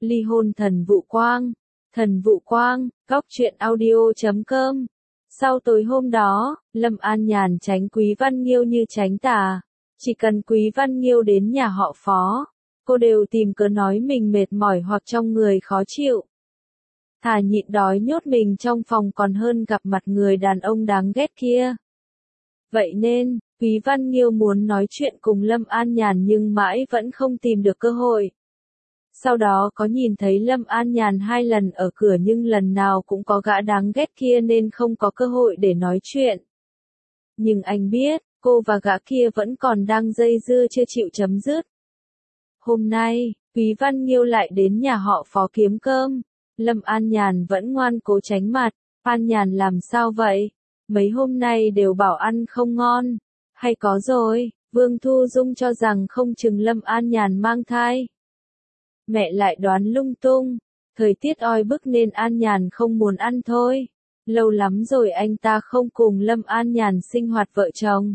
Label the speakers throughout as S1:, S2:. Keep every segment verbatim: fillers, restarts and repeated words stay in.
S1: Ly hôn thần vụ quang. Thần vụ quang, góc truyện audio chấm com. Sau tối hôm đó, Lâm An Nhàn tránh Quý Văn Nghiêu như tránh tà. Chỉ cần Quý Văn Nghiêu đến nhà họ Phó, cô đều tìm cớ nói mình mệt mỏi hoặc trong người khó chịu. Thà nhịn đói nhốt mình trong phòng còn hơn gặp mặt người đàn ông đáng ghét kia. Vậy nên, Quý Văn Nghiêu muốn nói chuyện cùng Lâm An Nhàn nhưng mãi vẫn không tìm được cơ hội. Sau đó có nhìn thấy Lâm An Nhàn hai lần ở cửa nhưng lần nào cũng có gã đáng ghét kia nên không có cơ hội để nói chuyện. Nhưng anh biết, cô và gã kia vẫn còn đang dây dưa chưa chịu chấm dứt. Hôm nay, Quý Văn Nghiêu lại đến nhà họ Phó kiếm cơm. Lâm An Nhàn vẫn ngoan cố tránh mặt. An Nhàn làm sao vậy? Mấy hôm nay đều bảo ăn không ngon. Hay có rồi, Vương Thu Dung cho rằng không chừng Lâm An Nhàn mang thai. Mẹ lại đoán lung tung. Thời tiết oi bức nên An Nhàn không muốn ăn thôi. Lâu lắm rồi anh ta không cùng Lâm An Nhàn sinh hoạt vợ chồng.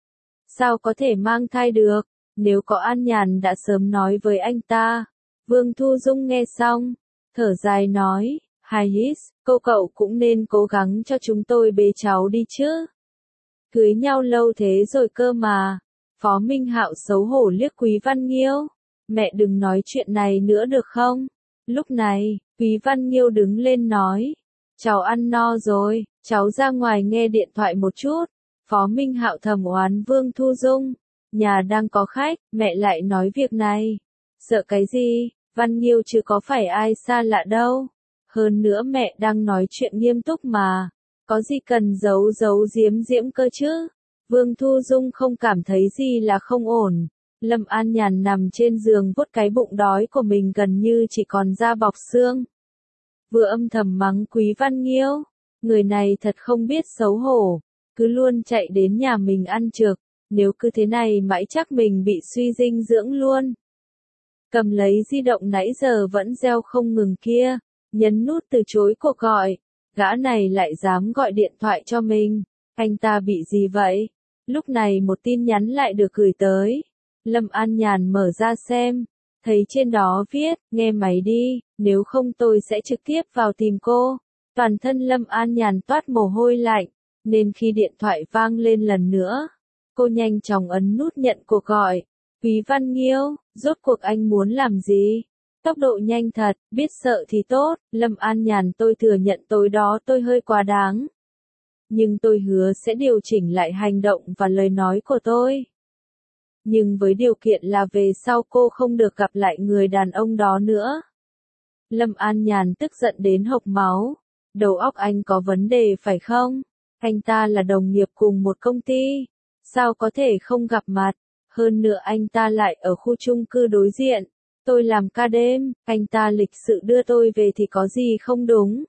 S1: Sao có thể mang thai được? Nếu có An Nhàn đã sớm nói với anh ta. Vương Thu Dung nghe xong, thở dài nói, Hai hít, cô cậu cũng nên cố gắng cho chúng tôi bế cháu đi chứ. Cưới nhau lâu thế rồi cơ mà. Phó Minh Hạo xấu hổ liếc Quý Văn Nghiêu. Mẹ đừng nói chuyện này nữa được không? Lúc này, Quý Văn Nghiêu đứng lên nói. Cháu ăn no rồi, cháu ra ngoài nghe điện thoại một chút. Phó Minh Hạo thầm oán Vương Thu Dung. Nhà đang có khách, mẹ lại nói việc này. Sợ cái gì, Văn Nghiêu chứ có phải ai xa lạ đâu. Hơn nữa mẹ đang nói chuyện nghiêm túc mà. Có gì cần giấu giấu giếm diễm cơ chứ? Vương Thu Dung không cảm thấy gì là không ổn. Lâm An Nhàn nằm trên giường vuốt cái bụng đói của mình gần như chỉ còn da bọc xương. Vừa âm thầm mắng Quý Văn Nghiêu. Người này thật không biết xấu hổ. Cứ luôn chạy đến nhà mình ăn trực. Nếu cứ thế này mãi chắc mình bị suy dinh dưỡng luôn. Cầm lấy di động nãy giờ vẫn reo không ngừng kia. Nhấn nút từ chối cuộc gọi. Gã này lại dám gọi điện thoại cho mình. Anh ta bị gì vậy? Lúc này một tin nhắn lại được gửi tới. Lâm An Nhàn mở ra xem. Thấy trên đó viết, nghe máy đi, nếu không tôi sẽ trực tiếp vào tìm cô. Toàn thân Lâm An Nhàn toát mồ hôi lạnh. Nên khi điện thoại vang lên lần nữa, cô nhanh chóng ấn nút nhận cuộc gọi. Quý Văn Nghiêu, rốt cuộc anh muốn làm gì? Tốc độ nhanh thật, biết sợ thì tốt. Lâm An Nhàn tôi thừa nhận tối đó tôi hơi quá đáng. Nhưng tôi hứa sẽ điều chỉnh lại hành động và lời nói của tôi. Nhưng với điều kiện là về sau cô không được gặp lại người đàn ông đó nữa. Lâm An Nhàn tức giận đến hộc máu. Đầu óc anh có vấn đề phải không? Anh ta là đồng nghiệp cùng một công ty. Sao có thể không gặp mặt? Hơn nữa anh ta lại ở khu chung cư đối diện. Tôi làm ca đêm, anh ta lịch sự đưa tôi về thì có gì không đúng?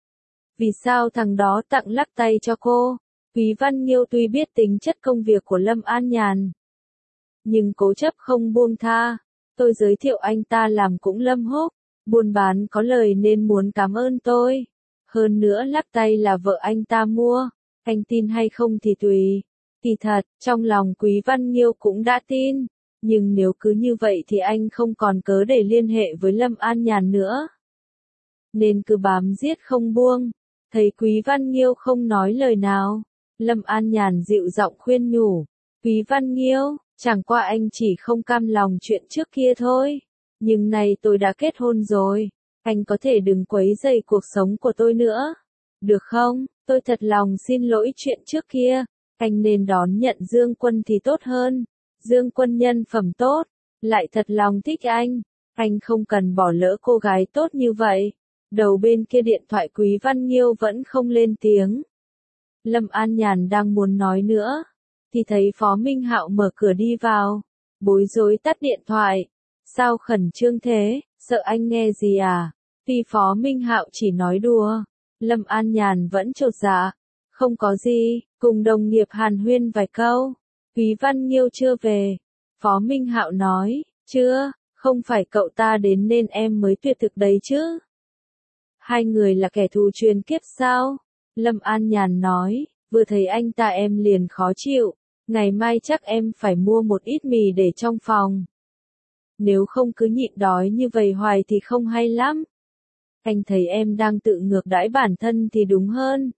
S1: Vì sao thằng đó tặng lắc tay cho cô? Quý Văn Nghiêu tuy biết tính chất công việc của Lâm An Nhàn, nhưng cố chấp không buông tha. Tôi giới thiệu anh ta làm cũng Lâm Húc, buôn bán có lời nên muốn cảm ơn tôi. Hơn nữa lắc tay là vợ anh ta mua, anh tin hay không thì tùy. Kỳ thật, trong lòng Quý Văn Nghiêu cũng đã tin. Nhưng nếu cứ như vậy thì anh không còn cớ để liên hệ với Lâm An Nhàn nữa. Nên cứ bám giết không buông. Thấy Quý Văn Nghiêu không nói lời nào, Lâm An Nhàn dịu giọng khuyên nhủ. Quý Văn Nghiêu, chẳng qua anh chỉ không cam lòng chuyện trước kia thôi. Nhưng nay tôi đã kết hôn rồi. Anh có thể đừng quấy rầy cuộc sống của tôi nữa. Được không? Tôi thật lòng xin lỗi chuyện trước kia. Anh nên đón nhận Dương Quân thì tốt hơn. Dương Quân nhân phẩm tốt, lại thật lòng thích anh. Anh không cần bỏ lỡ cô gái tốt như vậy. Đầu bên kia điện thoại Quý Văn Nghiêu vẫn không lên tiếng. Lâm An Nhàn đang muốn nói nữa, thì thấy Phó Minh Hạo mở cửa đi vào. Bối rối tắt điện thoại. Sao khẩn trương thế, sợ anh nghe gì à? Tuy Phó Minh Hạo chỉ nói đùa, Lâm An Nhàn vẫn chột dạ. Không có gì, cùng đồng nghiệp hàn huyên vài câu. Quý Văn Nghiêu chưa về. Phó Minh Hạo nói, chưa, không phải cậu ta đến nên em mới tuyệt thực đấy chứ. Hai người là kẻ thù truyền kiếp sao? Lâm An Nhàn nói, vừa thấy anh ta em liền khó chịu. Ngày mai chắc em phải mua một ít mì để trong phòng. nếu không cứ nhịn đói như vậy hoài thì không hay lắm. Anh thấy em đang tự ngược đãi bản thân thì đúng hơn.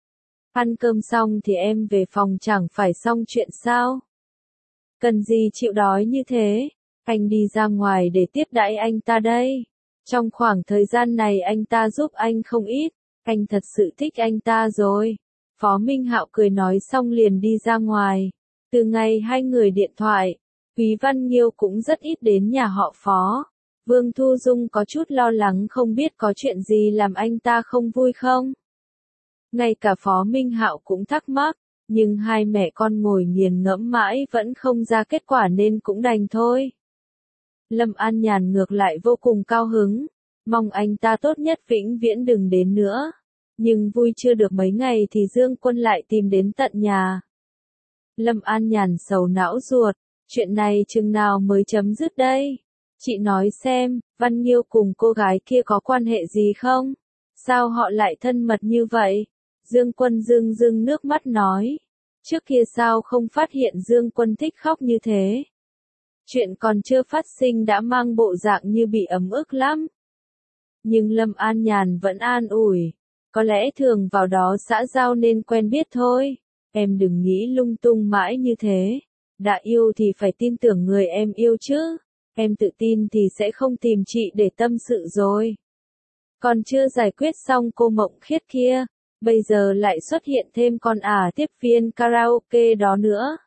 S1: Ăn cơm xong thì em về phòng chẳng phải xong chuyện sao? Cần gì chịu đói như thế? Anh đi ra ngoài để tiếp đãi anh ta đây. Trong khoảng thời gian này anh ta giúp anh không ít, anh thật sự thích anh ta rồi. Phó Minh Hạo cười nói xong liền đi ra ngoài. Từ ngày hai người điện thoại, Quý Văn Nghiêu cũng rất ít đến nhà họ Phó. Vương Thu Dung có chút lo lắng không biết có chuyện gì làm anh ta không vui không. Ngay cả Phó Minh Hạo cũng thắc mắc, nhưng hai mẹ con ngồi nghiền ngẫm mãi vẫn không ra kết quả nên cũng đành thôi. Lâm An Nhàn ngược lại vô cùng cao hứng, mong anh ta tốt nhất vĩnh viễn đừng đến nữa. Nhưng vui chưa được mấy ngày thì Dương Quân lại tìm đến tận nhà. Lâm An Nhàn sầu não ruột, chuyện này chừng nào mới chấm dứt đây? Chị nói xem, Văn Nghiêu cùng cô gái kia có quan hệ gì không? Sao họ lại thân mật như vậy? Dương Quân rưng rưng nước mắt nói. Trước kia sao không phát hiện Dương Quân thích khóc như thế? Chuyện còn chưa phát sinh đã mang bộ dạng như bị ấm ức lắm. Nhưng Lâm An Nhàn vẫn an ủi. Có lẽ thường vào đó xã giao nên quen biết thôi. Em đừng nghĩ lung tung mãi như thế. Đã yêu thì phải tin tưởng người em yêu chứ. Em tự tin thì sẽ không tìm chị để tâm sự rồi. Còn chưa giải quyết xong cô Mộng Khiết kia, bây giờ lại xuất hiện thêm con ả tiếp viên karaoke đó nữa.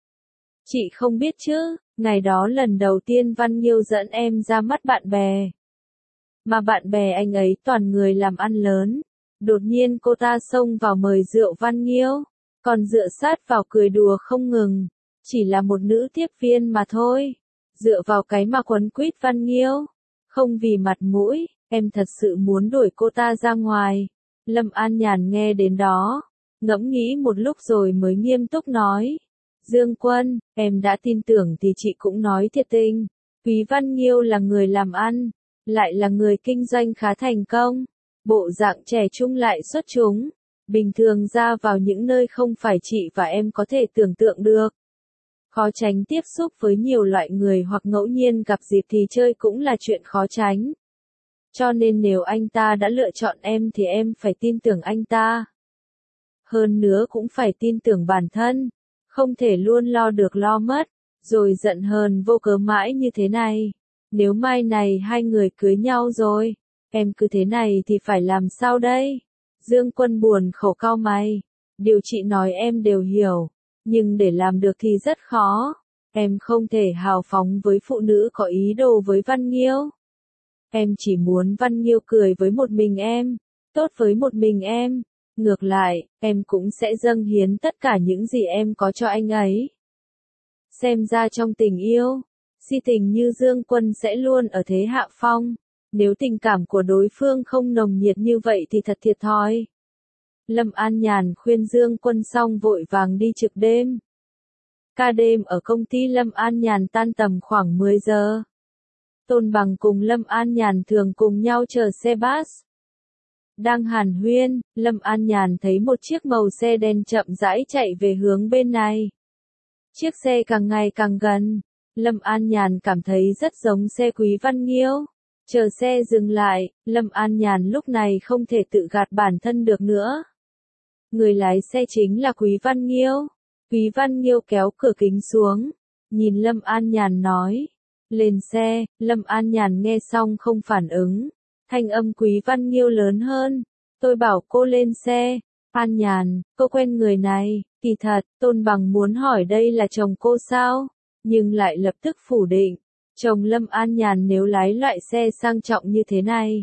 S1: Chị không biết chứ, ngày đó lần đầu tiên Văn Nghiêu dẫn em ra mắt bạn bè. Mà bạn bè anh ấy toàn người làm ăn lớn. Đột nhiên cô ta xông vào mời rượu Văn Nghiêu, còn dựa sát vào cười đùa không ngừng. Chỉ là một nữ tiếp viên mà thôi. Dựa vào cái mà quấn quýt Văn Nghiêu. Không vì mặt mũi, em thật sự muốn đuổi cô ta ra ngoài. Lâm An Nhàn nghe đến đó, ngẫm nghĩ một lúc rồi mới nghiêm túc nói. Dương Quân, em đã tin tưởng thì chị cũng nói thiệt tình. Quý Văn Nghiêu là người làm ăn, lại là người kinh doanh khá thành công. Bộ dạng trẻ trung lại xuất chúng. Bình thường ra vào những nơi không phải chị và em có thể tưởng tượng được. Khó tránh tiếp xúc với nhiều loại người hoặc ngẫu nhiên gặp dịp thì chơi cũng là chuyện khó tránh. Cho nên nếu anh ta đã lựa chọn em thì em phải tin tưởng anh ta. Hơn nữa cũng phải tin tưởng bản thân. Không thể luôn lo được lo mất, rồi giận hờn vô cớ mãi như thế này. Nếu mai này hai người cưới nhau rồi, em cứ thế này thì phải làm sao đây? Dương Quân buồn khổ cau mày. Điều chị nói em đều hiểu. Nhưng để làm được thì rất khó. Em không thể hào phóng với phụ nữ có ý đồ với Văn Nghiêu. Em chỉ muốn Văn Nghiêu cười với một mình em, tốt với một mình em. Ngược lại, em cũng sẽ dâng hiến tất cả những gì em có cho anh ấy. Xem ra trong tình yêu, si tình như Dương Quân sẽ luôn ở thế hạ phong. Nếu tình cảm của đối phương không nồng nhiệt như vậy thì thật thiệt thòi. Lâm An Nhàn khuyên Dương Quân xong vội vàng đi trực đêm. Ca đêm ở công ty Lâm An Nhàn tan tầm khoảng mười giờ. Tôn Bằng cùng Lâm An Nhàn thường cùng nhau chờ xe bus. Đang hàn huyên, Lâm An Nhàn thấy một chiếc màu xe đen chậm rãi chạy về hướng bên này. Chiếc xe càng ngày càng gần, Lâm An Nhàn cảm thấy rất giống xe Quý Văn Nghiêu. Chờ xe dừng lại, Lâm An Nhàn lúc này không thể tự gạt bản thân được nữa. Người lái xe chính là Quý Văn Nghiêu. Quý Văn Nghiêu kéo cửa kính xuống, nhìn Lâm An Nhàn nói. Lên xe, Lâm An Nhàn nghe xong không phản ứng. Thanh âm Quý Văn Nghiêu lớn hơn. Tôi bảo cô lên xe. An Nhàn, cô quen người này. Kỳ thật, Tôn Bằng muốn hỏi đây là chồng cô sao? Nhưng lại lập tức phủ định. Chồng Lâm An Nhàn nếu lái loại xe sang trọng như thế này.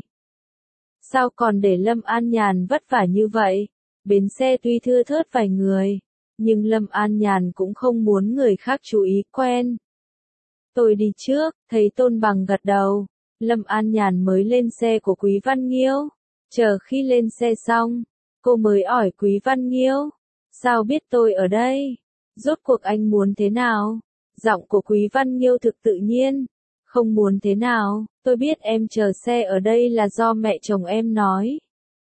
S1: Sao còn để Lâm An Nhàn vất vả như vậy? Bến xe tuy thưa thớt vài người, nhưng Lâm An Nhàn cũng không muốn người khác chú ý quen. Tôi đi trước, thấy Tôn Bằng gật đầu. Lâm An Nhàn mới lên xe của Quý Văn Nghiêu. Chờ khi lên xe xong, cô mới hỏi Quý Văn Nghiêu. Sao biết tôi ở đây? Rốt cuộc anh muốn thế nào? Giọng của Quý Văn Nghiêu thực tự nhiên. Không muốn thế nào, tôi biết em chờ xe ở đây là do mẹ chồng em nói.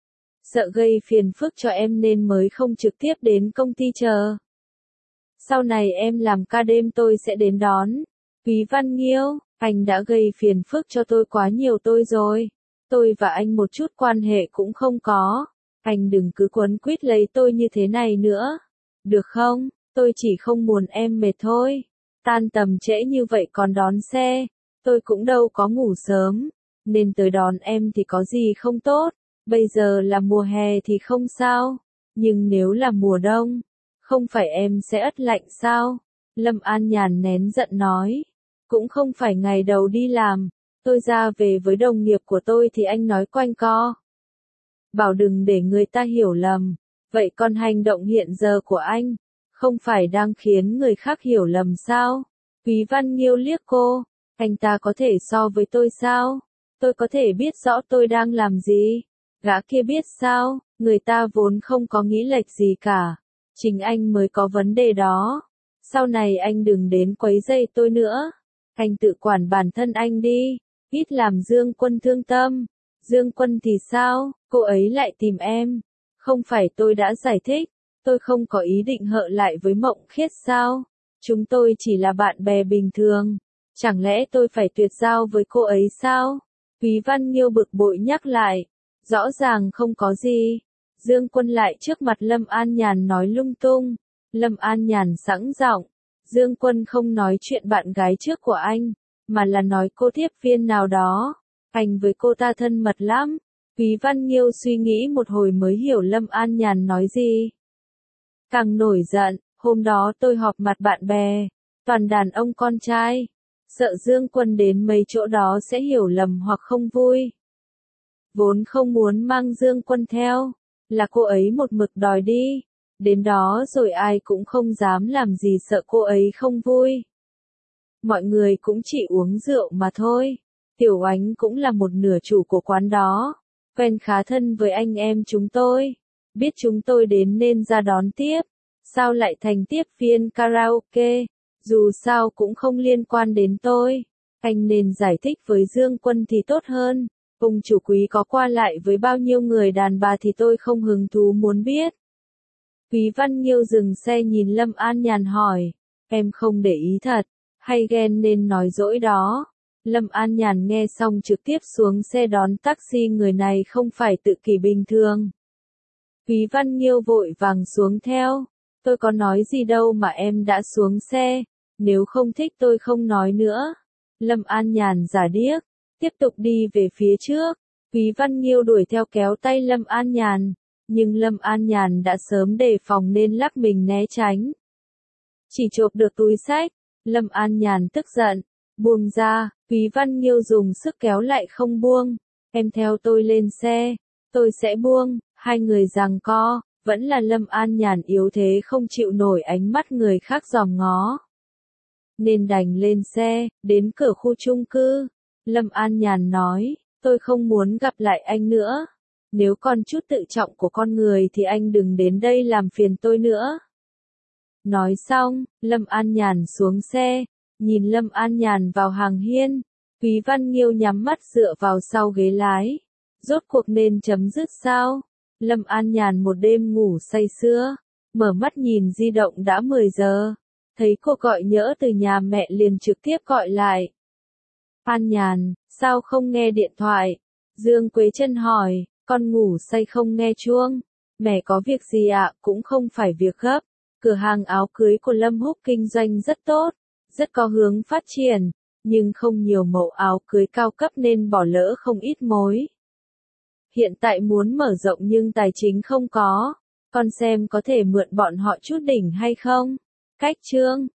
S1: Sợ gây phiền phức cho em nên mới không trực tiếp đến công ty chờ. Sau này em làm ca đêm tôi sẽ đến đón. Quý Văn Nghiêu, Anh đã gây phiền phức cho tôi quá nhiều tôi rồi. Tôi và anh một chút quan hệ cũng không có. Anh đừng cứ quấn quýt lấy tôi như thế này nữa. Được không? Tôi chỉ không muốn em mệt thôi. Tan tầm trễ như vậy còn đón xe. Tôi cũng đâu có ngủ sớm. Nên tới đón em thì có gì không tốt. Bây giờ là mùa hè thì không sao. Nhưng nếu là mùa đông, không phải em sẽ ất lạnh sao? Lâm An Nhàn nén giận nói. Cũng không phải ngày đầu đi làm. Tôi ra về với đồng nghiệp của tôi thì anh nói quanh co. Bảo đừng để người ta hiểu lầm. Vậy còn hành động hiện giờ của anh, không phải đang khiến người khác hiểu lầm sao? Quý Văn Nghiêu liếc cô. Anh ta có thể so với tôi sao? Tôi có thể biết rõ tôi đang làm gì? Gã kia biết sao? Người ta vốn không có nghĩ lệch gì cả. Chính anh mới có vấn đề đó. Sau này anh đừng đến quấy rầy tôi nữa. Anh tự quản bản thân anh đi. Ít làm Dương Quân thương tâm. Dương Quân thì sao? Cô ấy lại tìm em. Không phải tôi đã giải thích. Tôi không có ý định hợ lại với Mộng Khiết sao? Chúng tôi chỉ là bạn bè bình thường. Chẳng lẽ tôi phải tuyệt giao với cô ấy sao? Quý Văn Nghiêu bực bội nhắc lại. Rõ ràng không có gì. Dương Quân lại trước mặt Lâm An Nhàn nói lung tung. Lâm An Nhàn sẵn giọng. Dương Quân không nói chuyện bạn gái trước của anh, mà là nói cô tiếp viên nào đó. Anh với cô ta thân mật lắm. Quý Văn Nghiêu suy nghĩ một hồi mới hiểu Lâm An Nhàn nói gì. Càng nổi giận, hôm đó tôi họp mặt bạn bè, toàn đàn ông con trai. Sợ Dương Quân đến mấy chỗ đó sẽ hiểu lầm hoặc không vui. Vốn không muốn mang Dương Quân theo, là cô ấy một mực đòi đi. Đến đó rồi ai cũng không dám làm gì sợ cô ấy không vui. Mọi người cũng chỉ uống rượu mà thôi. Tiểu Ánh cũng là một nửa chủ của quán đó. Quen khá thân với anh em chúng tôi. Biết chúng tôi đến nên ra đón tiếp. Sao lại thành tiếp viên karaoke? Dù sao cũng không liên quan đến tôi. Anh nên giải thích với Dương Quân thì tốt hơn. Ông chủ quý có qua lại với bao nhiêu người đàn bà thì tôi không hứng thú muốn biết. Quý Văn Nghiêu dừng xe nhìn Lâm An Nhàn hỏi. Em không để ý thật, hay ghen nên nói dỗi đó. Lâm An Nhàn nghe xong trực tiếp xuống xe đón taxi, người này không phải tự kỷ bình thường. Quý Văn Nghiêu vội vàng xuống theo. Tôi có nói gì đâu mà em đã xuống xe. Nếu không thích tôi không nói nữa. Lâm An Nhàn giả điếc, tiếp tục đi về phía trước. Quý Văn Nghiêu đuổi theo kéo tay Lâm An Nhàn. Nhưng Lâm An Nhàn đã sớm đề phòng nên lắc mình né tránh. Chỉ chộp được túi xách. Lâm An Nhàn tức giận. Buông ra. Quý Văn Nghiêu dùng sức kéo lại không buông. Em theo tôi lên xe. Tôi sẽ buông. Hai người giằng co. Vẫn là Lâm An Nhàn yếu thế không chịu nổi ánh mắt người khác dòm ngó. Nên đành lên xe. Đến cửa khu chung cư. Lâm An Nhàn nói. Tôi không muốn gặp lại anh nữa. Nếu còn chút tự trọng của con người thì anh đừng đến đây làm phiền tôi nữa. Nói xong, Lâm An Nhàn xuống xe. Nhìn Lâm An Nhàn vào hàng hiên. Quý Văn Nghiêu nhắm mắt dựa vào sau ghế lái. Rốt cuộc nên chấm dứt sao? Lâm An Nhàn một đêm ngủ say sưa. Mở mắt nhìn di động đã mười giờ. Thấy cô gọi nhỡ từ nhà mẹ liền trực tiếp gọi lại. An Nhàn, sao không nghe điện thoại? Dương Quế Trân hỏi. Con ngủ say không nghe chuông. Mẹ có việc gì ạ? Cũng không phải việc gấp. Cửa hàng áo cưới của Lâm Húc kinh doanh rất tốt, rất có hướng phát triển, nhưng không nhiều mẫu áo cưới cao cấp nên bỏ lỡ không ít mối. Hiện tại muốn mở rộng nhưng tài chính không có. Con xem có thể mượn bọn họ chút đỉnh hay không? Cách chương